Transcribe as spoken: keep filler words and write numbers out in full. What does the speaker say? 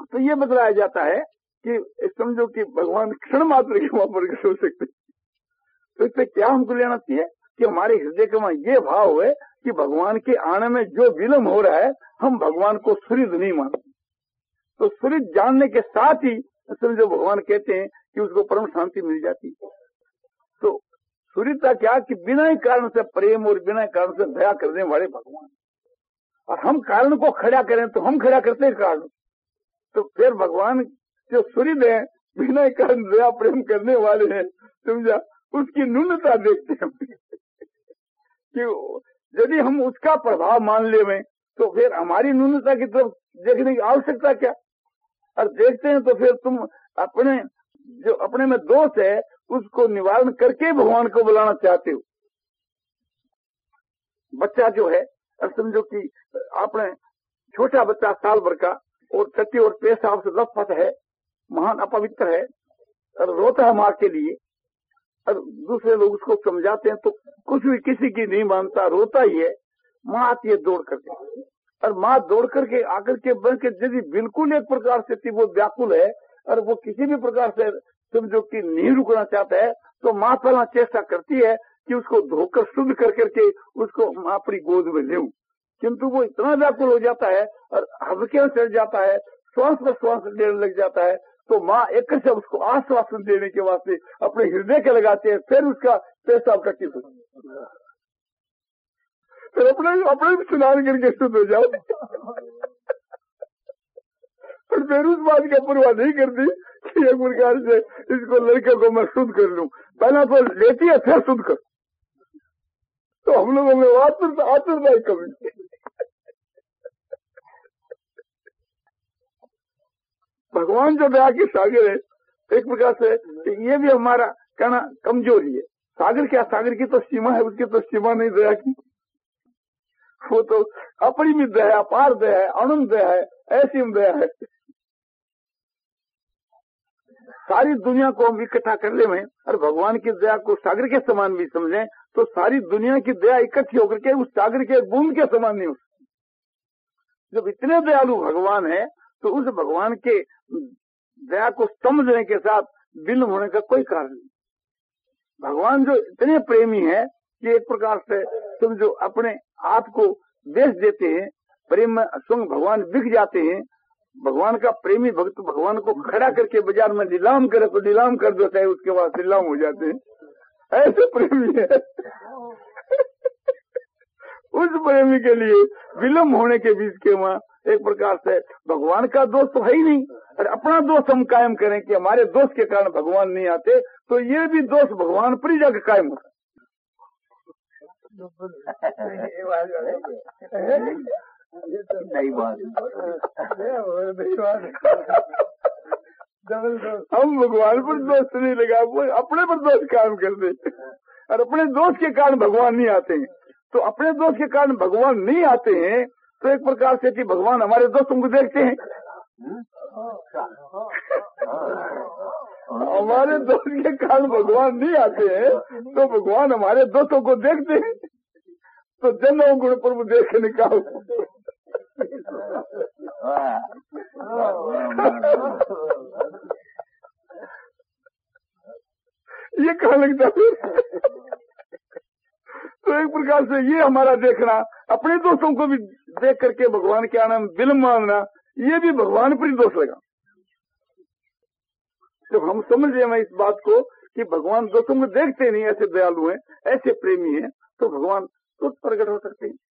तो ये बतलाया जाता है कि समझो कि भगवान क्षण मात्र के वहां प्रकट हो सकते। तो इससे क्या हमको लेना चाहिए कि हमारे हृदय के वहां ये भाव है कि भगवान के आने में जो विलम्ब हो रहा है, हम भगवान को सुहृद नहीं मानते। तो सुहृद जानने के साथ ही समझो भगवान कहते हैं कि उसको परम शांति मिल जाती। तो सुहृदता क्या कि बिना ही कारण से प्रेम और बिना कारण से दया करने वाले भगवान। और हम कारण को खड़ा करें तो हम खड़ा करते हैं कारण। तो फिर भगवान जो सुहृद है, बिना ही कारण दया प्रेम करने वाले हैं, समझा, उसकी न्यूनता देखते हैं कि यदि हम उसका प्रभाव मान ले तो फिर हमारी न्यूनता की तरफ देखने की आवश्यकता क्या। और देखते हैं तो फिर तुम अपने जो अपने में दोष है उसको निवारण करके भगवान को बुलाना चाहते हो। बच्चा जो है, अब समझो कि आपने छोटा बच्चा साल भर का और टट्टी और पेशाब से लथपथ है, महान अपवित्र है और रोता है माँ के लिए, और दूसरे लोग उसको समझाते हैं तो कुछ भी किसी की नहीं मानता, रोता ही है। माँ आती है दौड़ करके, और माँ दौड़ करके आकर के बन के यदि बिल्कुल एक प्रकार से वो व्याकुल है और वो किसी भी प्रकार से समझो कि नहीं रुकना चाहता है, तो माँ पहला चेष्टा करती है कि उसको धोकर शुद्ध कर करके उसको अपनी गोद में ले। किंतु वो इतना व्याकुल हो जाता है और हल्के में चढ़ जाता है, श्वास पर श्वास लेने लग जाता है, तो माँ एक से उसको आश्वासन देने के वास्ते अपने हृदय के लगाते हैं, फिर उसका पेशाब टट्टी होता है, फिर अपने अपने भी स्नान करके शुद्ध हो जाओ। पर फिर उस बात की परवाह नहीं करती कि एक प्रकार से इसको लड़के को मैं शुद्ध कर लूं, पहला तो लेती है फिर शुद्ध कर। तो हम लोगों में आतुरता आतुरता ही कमी। भगवान जो दया के सागर है, एक प्रकार से ये भी हमारा कहना कमजोरी है। सागर क्या, सागर की तो सीमा है, उसकी तो सीमा नहीं दया की। वो तो अपरिमित दया है, अपार दया है, अनंत दया है, ऐसी दया है। सारी दुनिया को हम इकट्ठा कर ले में और भगवान की दया को सागर के समान भी समझें तो सारी दुनिया की दया इकट्ठी होकर के उस सागर के बूंद के समान नहीं हो सकती। जब इतने दयालु भगवान है तो उस भगवान के दया को समझने के साथ विलंब होने का कोई कारण नहीं। भगवान जो इतने प्रेमी है कि एक प्रकार से तुम जो अपने आप को बेच देते हैं, प्रेम में स्वयं भगवान बिक जाते हैं। भगवान का प्रेमी भक्त भगवान को खड़ा करके बाजार में नीलाम करे तो नीलाम कर देता है, उसके बाद नीलाम हो जाते हैं, ऐसे प्रेमी है। उस प्रेमी के लिए विलम्ब होने के बीच के वहाँ एक प्रकार से भगवान का दोष तो है ही नहीं, और अपना दोष हम कायम करें कि हमारे दोष के कारण भगवान नहीं आते, तो ये भी दोष भगवान पर ही जाकर कायम होता। नहीं बात हम भगवान पर दोष नहीं लगा, वो अपने पर दोष कायम कर दे, और अपने दोष के कारण भगवान नहीं आते हैं। तो अपने दोष के कारण भगवान नहीं आते हैं तो एक प्रकार से कि भगवान हमारे दोस्तों को देखते हैं। हमारे दोस्त के कारण भगवान नहीं आते हैं तो भगवान हमारे दोस्तों को देखते हैं। तो जन्म गुण प्रभु देख निकाल। ये कहाँ लगता है? तो एक प्रकार से ये हमारा देखना, अपने दोस्तों को भी देख करके भगवान के आने में विलम्ब मानना, ये भी भगवान पर ही दोष लगा। जब हम समझ रहे इस बात को कि भगवान दोस्तों को देखते नहीं, ऐसे दयालु हैं, ऐसे प्रेमी हैं, तो भगवान तो प्रकट हो सकते हैं।